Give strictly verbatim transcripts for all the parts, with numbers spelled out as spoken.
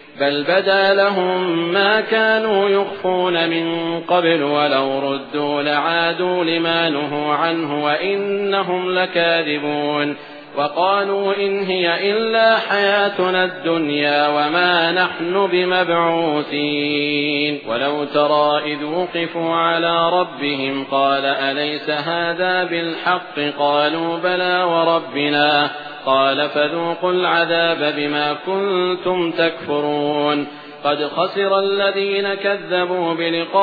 بل بدا لهم ما كانوا يخفون من قبل ولو ردوا لعادوا لما نهوا عنه وإنهم لكاذبون وقالوا إن هي إلا حياتنا الدنيا وما نحن بمبعوثين ولو ترى إذ وقفوا على ربهم قال أليس هذا بالحق قالوا بلى وربنا قال فذوقوا العذاب بما كنتم تكفرون قد خسر الذين كذبوا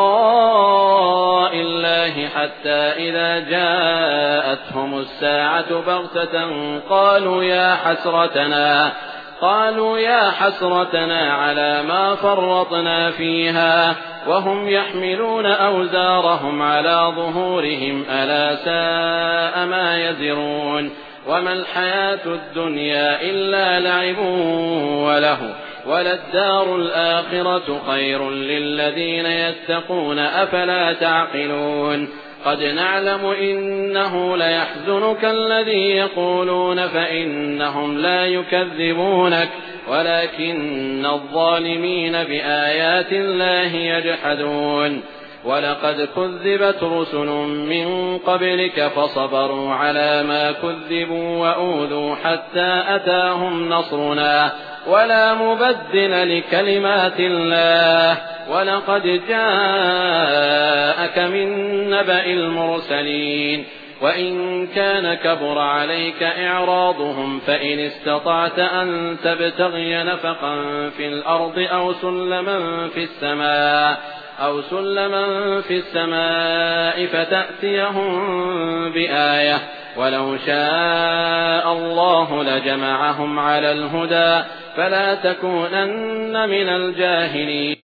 بلقاء الله حتى إذا جاءتهم الساعة بغتة قالوا يا حسرتنا قالوا يا حسرتنا على ما فرطنا فيها وهم يحملون أوزارهم على ظهورهم ألا ساء ما يزرون وما الحياة الدنيا إلا لعب وله وللدار الآخرة خير للذين يتقون أفلا تعقلون قد نعلم إنه ليحزنك الذي يقولون فإنهم لا يكذبونك ولكن الظالمين بآيات الله يجحدون ولقد كذبت رسل من قبلك فصبروا على ما كذبوا وأوذوا حتى أتاهم نصرنا ولا مبدل لكلمات الله ولقد جاءك من نبأ المرسلين وإن كان كبر عليك إعراضهم فإن استطعت أن تبتغي نفقا في الأرض أو سلما في السماء أو سلما في السماء فتأتيهم بآية ولو شاء الله لجمعهم على الهدى فلا تكونن من الجاهلين